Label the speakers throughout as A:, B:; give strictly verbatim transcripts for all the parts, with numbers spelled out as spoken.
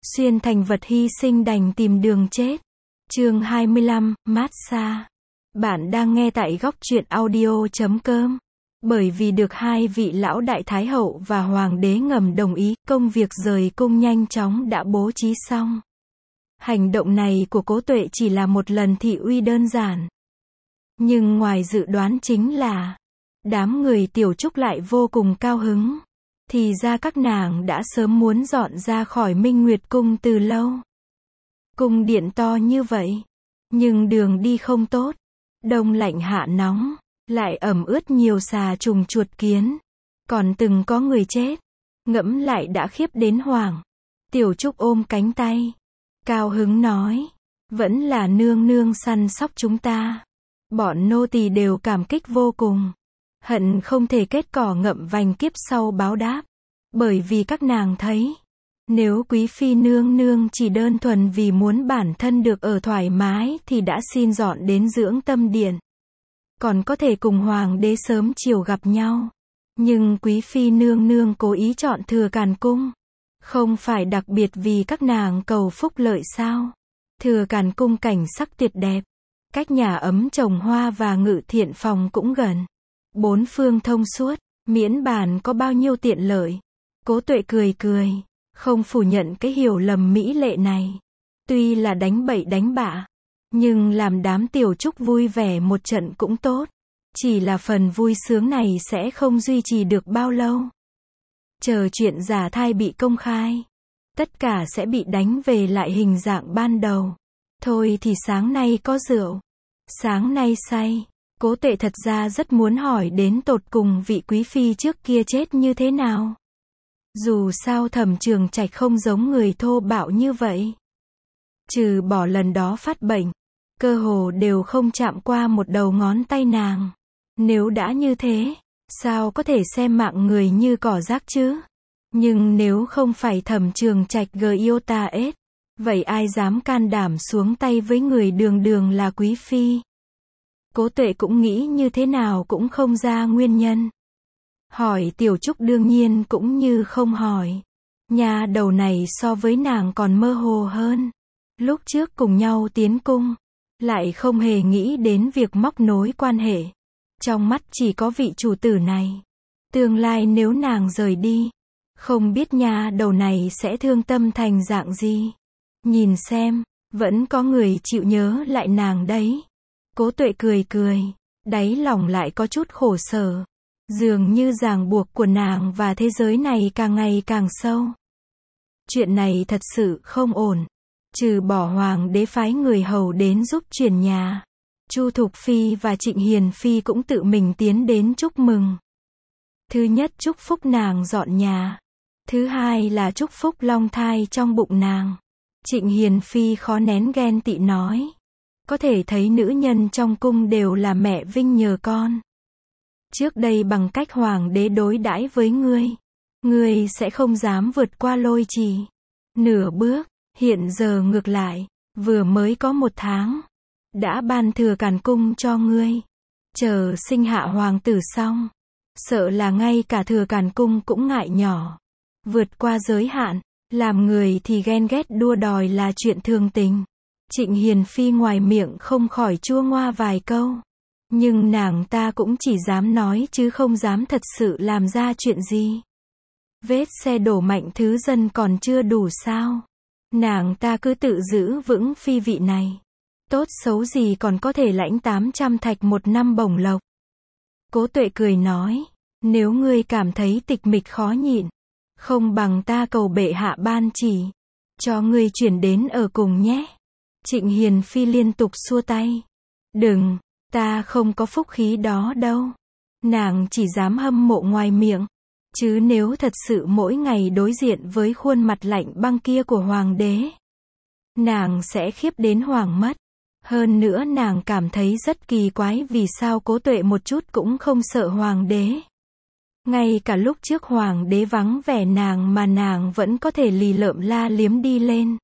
A: xuyên thành vật hy sinh đành tìm đường chết. Chương hai mươi lăm, Massage. Bạn đang nghe tại góc truyện audio chấm com. Bởi vì được hai vị lão đại thái hậu và hoàng đế ngầm đồng ý, công việc rời cung nhanh chóng đã bố trí xong. Hành động này của Cố Tuệ chỉ là một lần thị uy đơn giản. Nhưng ngoài dự đoán chính là, đám người Tiểu Trúc lại vô cùng cao hứng. Thì ra các nàng đã sớm muốn dọn ra khỏi Minh Nguyệt Cung từ lâu. Cung điện to như vậy, nhưng đường đi không tốt. Đông lạnh hạ nóng, lại ẩm ướt nhiều xà trùng chuột kiến. Còn từng có người chết. Ngẫm lại đã khiếp đến hoảng. Tiểu Trúc ôm cánh tay, cao hứng nói, vẫn là nương nương săn sóc chúng ta. Bọn nô tỳ đều cảm kích vô cùng. Hận không thể kết cỏ ngậm vành kiếp sau báo đáp. Bởi vì các nàng thấy, nếu quý phi nương nương chỉ đơn thuần vì muốn bản thân được ở thoải mái thì đã xin dọn đến Dưỡng Tâm Điện. Còn có thể cùng hoàng đế sớm chiều gặp nhau. Nhưng quý phi nương nương cố ý chọn Thừa Càn Cung. Không phải đặc biệt vì các nàng cầu phúc lợi sao? Thừa Càn Cung cảnh sắc tuyệt đẹp. Cách nhà ấm trồng hoa và ngự thiện phòng cũng gần. Bốn phương thông suốt, miễn bàn có bao nhiêu tiện lợi. Cố Tuệ cười cười, không phủ nhận cái hiểu lầm mỹ lệ này. Tuy là đánh bậy đánh bạ, nhưng làm đám Tiểu Trúc vui vẻ một trận cũng tốt. Chỉ là phần vui sướng này sẽ không duy trì được bao lâu. Chờ chuyện giả thai bị công khai, tất cả sẽ bị đánh về lại hình dạng ban đầu. Thôi thì sáng nay có rượu, sáng nay say. Cố Tuệ thật ra rất muốn hỏi đến tột cùng vị quý phi trước kia chết như thế nào. Dù sao Thẩm Trường Trạch không giống người thô bạo như vậy. Trừ bỏ lần đó phát bệnh, cơ hồ đều không chạm qua một đầu ngón tay nàng. Nếu đã như thế, sao có thể xem mạng người như cỏ rác chứ? Nhưng nếu không phải Thẩm Trường Trạch Giota S, vậy ai dám can đảm xuống tay với người đường đường là quý phi? Cố Tuệ cũng nghĩ như thế nào cũng không ra nguyên nhân. Hỏi Tiểu Trúc đương nhiên cũng như không hỏi. Nhà đầu này so với nàng còn mơ hồ hơn. Lúc trước cùng nhau tiến cung, lại không hề nghĩ đến việc móc nối quan hệ. Trong mắt chỉ có vị chủ tử này. Tương lai nếu nàng rời đi, không biết nhà đầu này sẽ thương tâm thành dạng gì. Nhìn xem, vẫn có người chịu nhớ lại nàng đấy. Cố Tuệ cười cười, đáy lòng lại có chút khổ sở. Dường như ràng buộc của nàng và thế giới này càng ngày càng sâu. Chuyện này thật sự không ổn. Trừ bỏ hoàng đế phái người hầu đến giúp chuyển nhà, Chu Thục Phi và Trịnh Hiền Phi cũng tự mình tiến đến chúc mừng. Thứ nhất chúc phúc nàng dọn nhà. Thứ hai là chúc phúc long thai trong bụng nàng. Trịnh Hiền Phi khó nén ghen tị nói. Có thể thấy nữ nhân trong cung đều là mẹ vinh nhờ con. Trước đây bằng cách hoàng đế đối đãi với ngươi, ngươi sẽ không dám vượt qua Lôi Trì nửa bước. Hiện giờ ngược lại, vừa mới có một tháng, đã ban Thừa Càn Cung cho ngươi. Chờ sinh hạ hoàng tử xong, sợ là ngay cả Thừa Càn Cung cũng ngại nhỏ. Vượt qua giới hạn, làm người thì ghen ghét đua đòi là chuyện thường tình. Trịnh Hiền Phi ngoài miệng không khỏi chua ngoa vài câu. Nhưng nàng ta cũng chỉ dám nói chứ không dám thật sự làm ra chuyện gì. Vết xe đổ mạnh thứ dân còn chưa đủ sao? Nàng ta cứ tự giữ vững phi vị này. Tốt xấu gì còn có thể lãnh tám trăm thạch một năm bổng lộc. Cố Tuệ cười nói, nếu ngươi cảm thấy tịch mịch khó nhịn, không bằng ta cầu bệ hạ ban chỉ, cho ngươi chuyển đến ở cùng nhé. Trịnh Hiền Phi liên tục xua tay. Đừng, ta không có phúc khí đó đâu. Nàng chỉ dám hâm mộ ngoài miệng. Chứ nếu thật sự mỗi ngày đối diện với khuôn mặt lạnh băng kia của hoàng đế, nàng sẽ khiếp đến hoảng mất. Hơn nữa nàng cảm thấy rất kỳ quái vì sao Cố Tuệ một chút cũng không sợ hoàng đế. Ngay cả lúc trước hoàng đế vắng vẻ nàng mà nàng vẫn có thể lì lợm la liếm đi lên.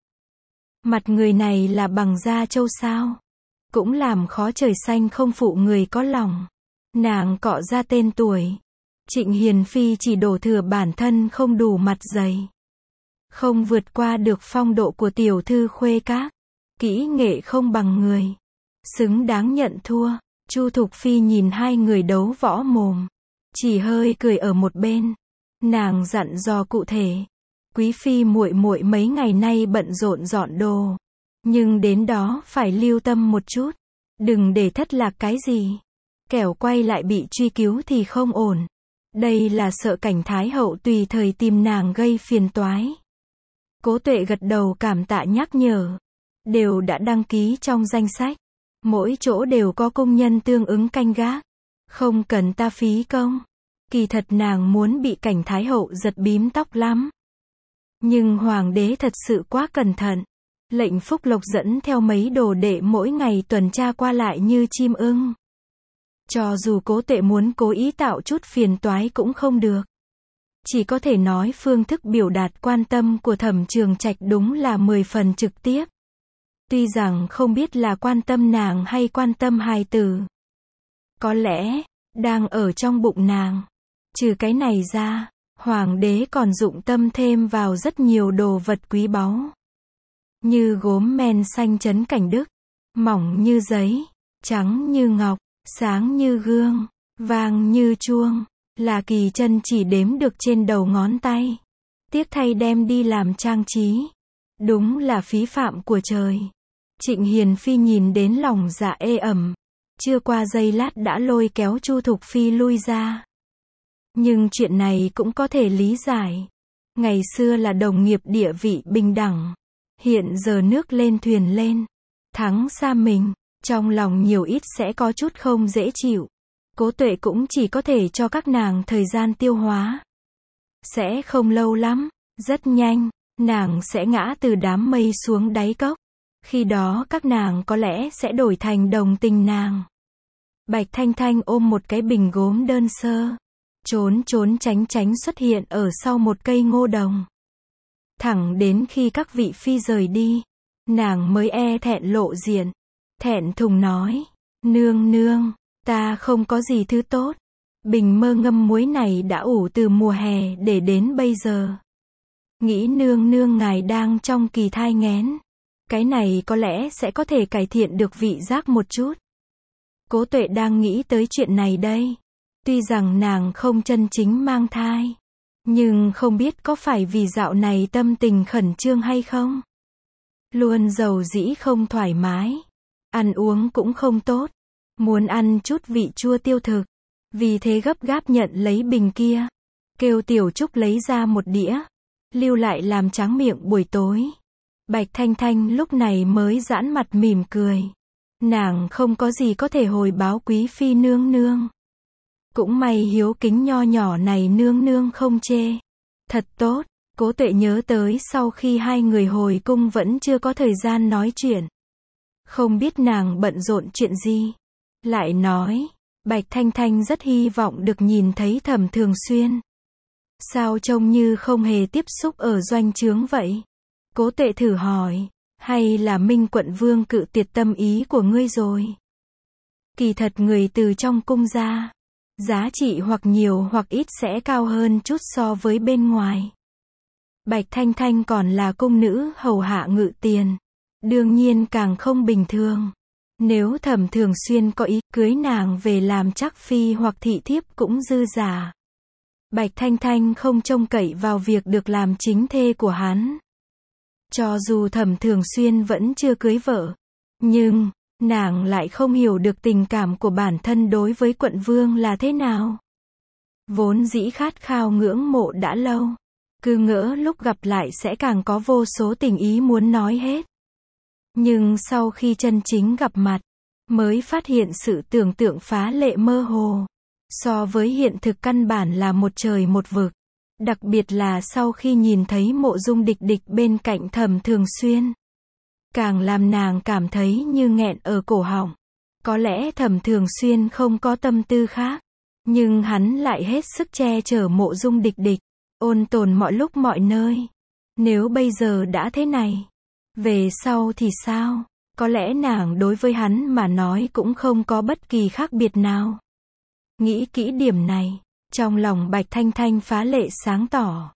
A: Mặt người này là bằng da trâu sao? Cũng làm khó trời xanh không phụ người có lòng. Nàng cọ ra tên tuổi. Trịnh Hiền Phi chỉ đổ thừa bản thân không đủ mặt dày. không vượt qua được phong độ của tiểu thư Khuê Các. Kỹ nghệ không bằng người, xứng đáng nhận thua. Chu Thục Phi nhìn hai người đấu võ mồm, chỉ hơi cười ở một bên. Nàng dặn dò cụ thể, quý phi muội muội mấy ngày nay bận rộn dọn đồ, nhưng đến đó phải lưu tâm một chút, đừng để thất lạc cái gì, kẻo quay lại bị truy cứu thì không ổn. Đây là sợ cảnh thái hậu tùy thời tìm nàng gây phiền toái. Cố Tuệ gật đầu cảm tạ nhắc nhở, đều đã đăng ký trong danh sách, mỗi chỗ đều có công nhân tương ứng canh gác, không cần ta phí công. Kỳ thật nàng muốn bị cảnh thái hậu giật bím tóc lắm. Nhưng hoàng đế thật sự quá cẩn thận. Lệnh Phúc Lộc dẫn theo mấy đồ đệ mỗi ngày tuần tra qua lại như chim ưng. Cho dù Cố Tuệ muốn cố ý tạo chút phiền toái cũng không được. Chỉ có thể nói phương thức biểu đạt quan tâm của Thẩm Trường Trạch đúng là mười phần trực tiếp. Tuy rằng không biết là quan tâm nàng hay quan tâm hài tử. Có lẽ, đang ở trong bụng nàng. Trừ cái này ra, hoàng đế còn dụng tâm thêm vào rất nhiều đồ vật quý báu. Như gốm men xanh Trấn Cảnh Đức, mỏng như giấy, trắng như ngọc, sáng như gương, vàng như chuông, là kỳ chân chỉ đếm được trên đầu ngón tay. Tiếc thay đem đi làm trang trí. Đúng là phí phạm của trời. Trịnh Hiền Phi nhìn đến lòng dạ ê ẩm. Chưa qua giây lát đã lôi kéo Chu Thục Phi lui ra. Nhưng chuyện này cũng có thể lý giải. Ngày xưa là đồng nghiệp địa vị bình đẳng. Hiện giờ nước lên thuyền lên. Thắng xa mình. Trong lòng nhiều ít sẽ có chút không dễ chịu. Cố Tuệ cũng chỉ có thể cho các nàng thời gian tiêu hóa. Sẽ không lâu lắm. Rất nhanh. Nàng sẽ ngã từ đám mây xuống đáy cốc. Khi đó các nàng có lẽ sẽ đổi thành đồng tình nàng. Bạch Thanh Thanh ôm một cái bình gốm đơn sơ. Trốn trốn tránh tránh xuất hiện ở sau một cây ngô đồng. Thẳng đến khi các vị phi rời đi. Nàng mới e thẹn lộ diện. Thẹn thùng nói. Nương nương, ta không có gì thứ tốt. Bình mơ ngâm muối này đã ủ từ mùa hè để đến bây giờ. Nghĩ nương nương ngài đang trong kỳ thai nghén. Cái này có lẽ sẽ có thể cải thiện được vị giác một chút. Cố Tuệ đang nghĩ tới chuyện này đây. Tuy rằng nàng không chân chính mang thai. Nhưng không biết có phải vì dạo này tâm tình khẩn trương hay không. Luôn dầu dĩ không thoải mái. Ăn uống cũng không tốt. Muốn ăn chút vị chua tiêu thực. Vì thế gấp gáp nhận lấy bình kia. Kêu Tiểu Trúc lấy ra một đĩa. Lưu lại làm tráng miệng buổi tối. Bạch Thanh Thanh lúc này mới giãn mặt mỉm cười. Nàng không có gì có thể hồi báo quý phi nương nương. Cũng may hiếu kính nho nhỏ này nương nương không chê. Thật tốt. Cố Tuệ nhớ tới sau khi hai người hồi cung vẫn chưa có thời gian nói chuyện. Không biết nàng bận rộn chuyện gì. Lại nói, Bạch Thanh Thanh rất hy vọng được nhìn thấy Thẩm Thường Xuyên. Sao trông như không hề tiếp xúc ở doanh trướng vậy? Cố Tuệ thử hỏi, hay là Minh quận vương cự tuyệt tâm ý của ngươi rồi? Kỳ thật người từ trong cung ra, giá trị hoặc nhiều hoặc ít sẽ cao hơn chút so với bên ngoài. Bạch Thanh Thanh còn là cung nữ hầu hạ ngự tiền, đương nhiên càng không bình thường. Nếu Thẩm Thường Xuyên có ý cưới nàng về làm trắc phi hoặc thị thiếp cũng dư giả. Bạch Thanh Thanh không trông cậy vào việc được làm chính thê của hắn. Cho dù Thẩm Thường Xuyên vẫn chưa cưới vợ, nhưng nàng lại không hiểu được tình cảm của bản thân đối với quận vương là thế nào. Vốn dĩ khát khao ngưỡng mộ đã lâu, cứ ngỡ lúc gặp lại sẽ càng có vô số tình ý muốn nói hết. Nhưng sau khi chân chính gặp mặt, mới phát hiện sự tưởng tượng phá lệ mơ hồ. So với hiện thực căn bản là một trời một vực. Đặc biệt là sau khi nhìn thấy Mộ Dung Địch Địch bên cạnh Thẩm Thường Xuyên. Càng làm nàng cảm thấy như nghẹn ở cổ họng. Có lẽ Thẩm Thường Xuyên không có tâm tư khác. Nhưng hắn lại hết sức che chở Mộ Dung Địch Địch. Ôn tồn mọi lúc mọi nơi. Nếu bây giờ đã thế này, về sau thì sao? Có lẽ nàng đối với hắn mà nói cũng không có bất kỳ khác biệt nào. Nghĩ kỹ điểm này, trong lòng Bạch Thanh Thanh phá lệ sáng tỏ.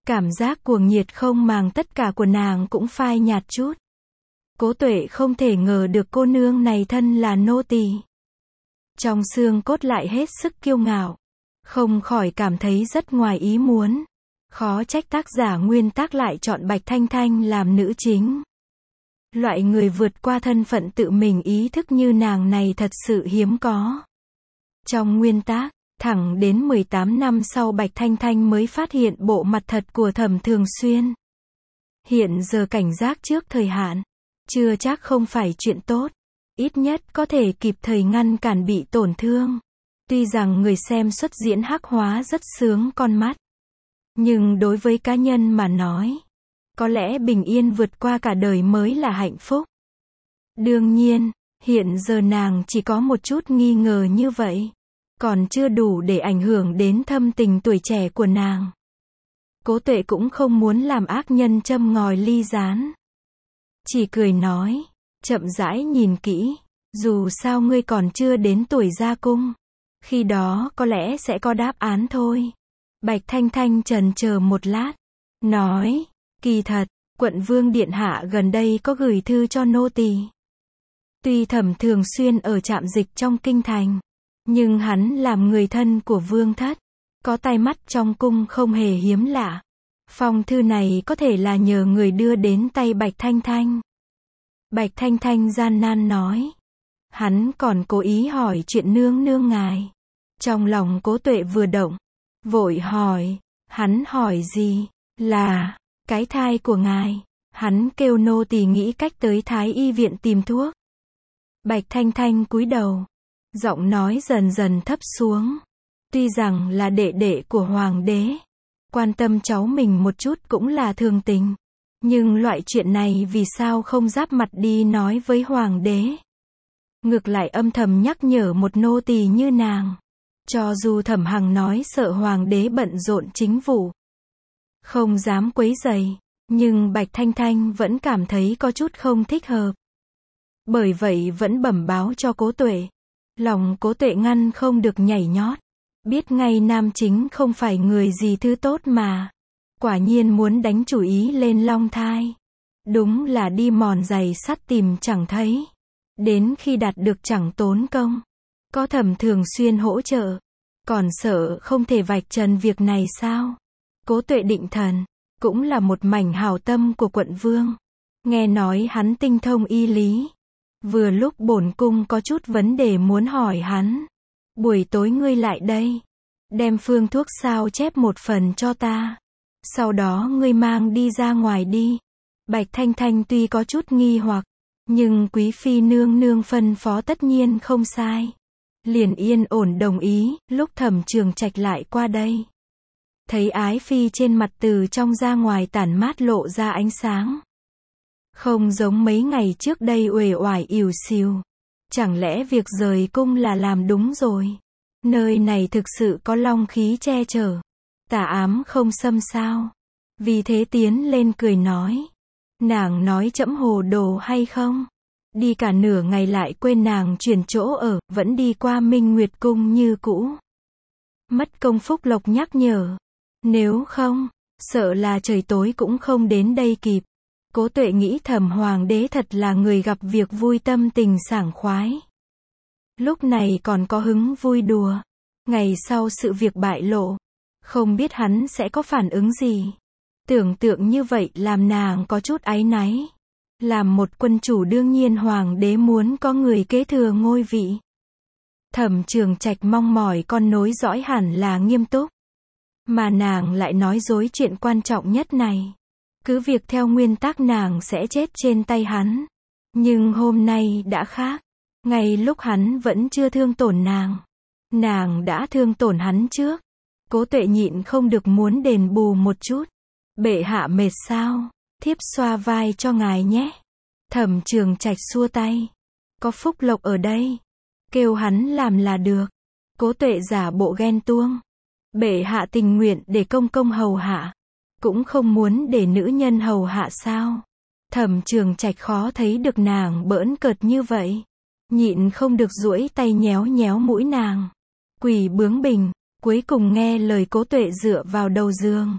A: Cảm giác cuồng nhiệt không màng tất cả của nàng cũng phai nhạt chút. Cố Tuệ không thể ngờ được cô nương này thân là nô tỳ. Trong xương cốt lại hết sức kiêu ngạo. Không khỏi cảm thấy rất ngoài ý muốn. Khó trách tác giả nguyên tác lại chọn Bạch Thanh Thanh làm nữ chính. Loại người vượt qua thân phận tự mình ý thức như nàng này thật sự hiếm có. Trong nguyên tác, thẳng đến mười tám năm sau Bạch Thanh Thanh mới phát hiện bộ mặt thật của Thẩm Thường Xuyên. Hiện giờ cảnh giác trước thời hạn, chưa chắc không phải chuyện tốt. Ít nhất có thể kịp thời ngăn cản bị tổn thương. Tuy rằng người xem xuất diễn hắc hóa rất sướng con mắt. Nhưng đối với cá nhân mà nói, có lẽ bình yên vượt qua cả đời mới là hạnh phúc. Đương nhiên, hiện giờ nàng chỉ có một chút nghi ngờ như vậy. Còn chưa đủ để ảnh hưởng đến thâm tình tuổi trẻ của nàng. Cố Tuệ cũng không muốn làm ác nhân châm ngòi ly gián. Chỉ cười nói, chậm rãi nhìn kỹ, dù sao ngươi còn chưa đến tuổi ra cung. Khi đó có lẽ sẽ có đáp án thôi. Bạch Thanh Thanh chần chờ một lát, nói, kỳ thật, quận vương điện hạ gần đây có gửi thư cho nô tỳ. Tuy Thẩm Thường Xuyên ở trạm dịch trong kinh thành, nhưng hắn làm người thân của vương thất, có tai mắt trong cung không hề hiếm lạ. Phong thư này có thể là nhờ người đưa đến tay Bạch Thanh Thanh. Bạch Thanh Thanh gian nan nói. Hắn còn cố ý hỏi chuyện nương nương ngài. Trong lòng Cố Tuệ vừa động, vội hỏi, hắn hỏi gì? Là, cái thai của ngài. Hắn kêu nô tỳ nghĩ cách tới Thái y viện tìm thuốc. Bạch Thanh Thanh cúi đầu, giọng nói dần dần thấp xuống. Tuy rằng là đệ đệ của hoàng đế, quan tâm cháu mình một chút cũng là thường tình. Nhưng loại chuyện này vì sao không giáp mặt đi nói với hoàng đế? Ngược lại âm thầm nhắc nhở một nô tỳ như nàng. Cho dù Thẩm Hằng nói sợ hoàng đế bận rộn chính vụ, không dám quấy rầy, nhưng Bạch Thanh Thanh vẫn cảm thấy có chút không thích hợp. Bởi vậy vẫn bẩm báo cho Cố Tuệ. Lòng Cố Tuệ ngăn không được nhảy nhót. Biết ngay nam chính không phải người gì thứ tốt mà. Quả nhiên muốn đánh chủ ý lên long thai. Đúng là đi mòn giày sắt tìm chẳng thấy. Đến khi đạt được chẳng tốn công. Có Thẩm Thường Xuyên hỗ trợ. Còn sợ không thể vạch trần việc này sao? Cố Tuệ định thần. Cũng là một mảnh hảo tâm của quận vương. Nghe nói hắn tinh thông y lý. Vừa lúc bổn cung có chút vấn đề muốn hỏi hắn. Buổi tối ngươi lại đây. Đem phương thuốc sao chép một phần cho ta. Sau đó ngươi mang đi ra ngoài đi. Bạch Thanh Thanh tuy có chút nghi hoặc, nhưng quý phi nương nương phân phó tất nhiên không sai. Liền yên ổn đồng ý. Lúc Thẩm Trường Trạch lại qua đây, thấy ái phi trên mặt từ trong ra ngoài tản mát lộ ra ánh sáng. Không giống mấy ngày trước đây uể oải ỉu xìu. Chẳng lẽ việc rời cung là làm đúng rồi? Nơi này thực sự có long khí che chở. Tà ám không xâm sao? Vì thế tiến lên cười nói. Nàng nói trẫm hồ đồ hay không? Đi cả nửa ngày lại quên nàng chuyển chỗ ở, vẫn đi qua Minh Nguyệt Cung như cũ. Mất công Phúc Lộc nhắc nhở. Nếu không, sợ là trời tối cũng không đến đây kịp. Cố Tuệ nghĩ thầm hoàng đế thật là người gặp việc vui tâm tình sảng khoái. Lúc này còn có hứng vui đùa. Ngày sau sự việc bại lộ, không biết hắn sẽ có phản ứng gì. Tưởng tượng như vậy làm nàng có chút áy náy. Làm một quân chủ đương nhiên hoàng đế muốn có người kế thừa ngôi vị. Thẩm Trường Trạch mong mỏi con nối dõi hẳn là nghiêm túc. Mà nàng lại nói dối chuyện quan trọng nhất này. Cứ việc theo nguyên tắc nàng sẽ chết trên tay hắn. Nhưng hôm nay đã khác. Ngay lúc hắn vẫn chưa thương tổn nàng, nàng đã thương tổn hắn trước. Cố Tuệ nhịn không được muốn đền bù một chút. Bệ hạ mệt sao? Thiếp xoa vai cho ngài nhé. Thẩm Trường Trạch xua tay. Có Phúc Lộc ở đây. Kêu hắn làm là được. Cố Tuệ giả bộ ghen tuông. Bệ hạ tình nguyện để công công hầu hạ. Cũng không muốn để nữ nhân hầu hạ sao? Thẩm Trường Trạch khó thấy được nàng bỡn cợt như vậy. Nhịn không được duỗi tay nhéo nhéo mũi nàng. Quỷ bướng bỉnh, cuối cùng nghe lời Cố Tuệ dựa vào đầu giường.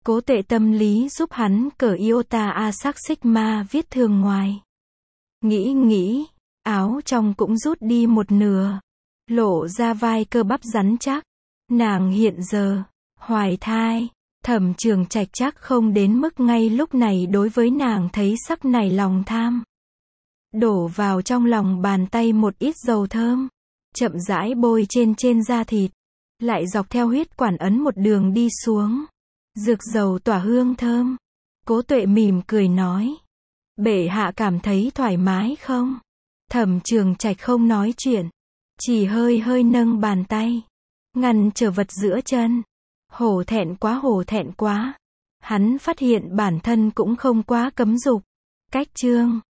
A: Cố Tuệ tâm lý giúp hắn cởi iota a sắc sigma viết thương ngoài. Nghĩ nghĩ, áo trong cũng rút đi một nửa, lộ ra vai cơ bắp rắn chắc. Nàng hiện giờ hoài thai, Thẩm Trường Trạch chắc không đến mức ngay lúc này đối với nàng thấy sắc nảy lòng tham. Đổ vào trong lòng bàn tay một ít dầu thơm, chậm rãi bôi trên trên da thịt, lại dọc theo huyết quản ấn một đường đi xuống. Dược dầu tỏa hương thơm. Cố Tuệ mỉm cười nói, bệ hạ cảm thấy thoải mái không? Thẩm Trường Trạch không nói chuyện, chỉ hơi hơi nâng bàn tay, ngăn trở vật giữa chân. Hổ thẹn quá hổ thẹn quá. Hắn phát hiện bản thân cũng không quá cấm dục. Cách chương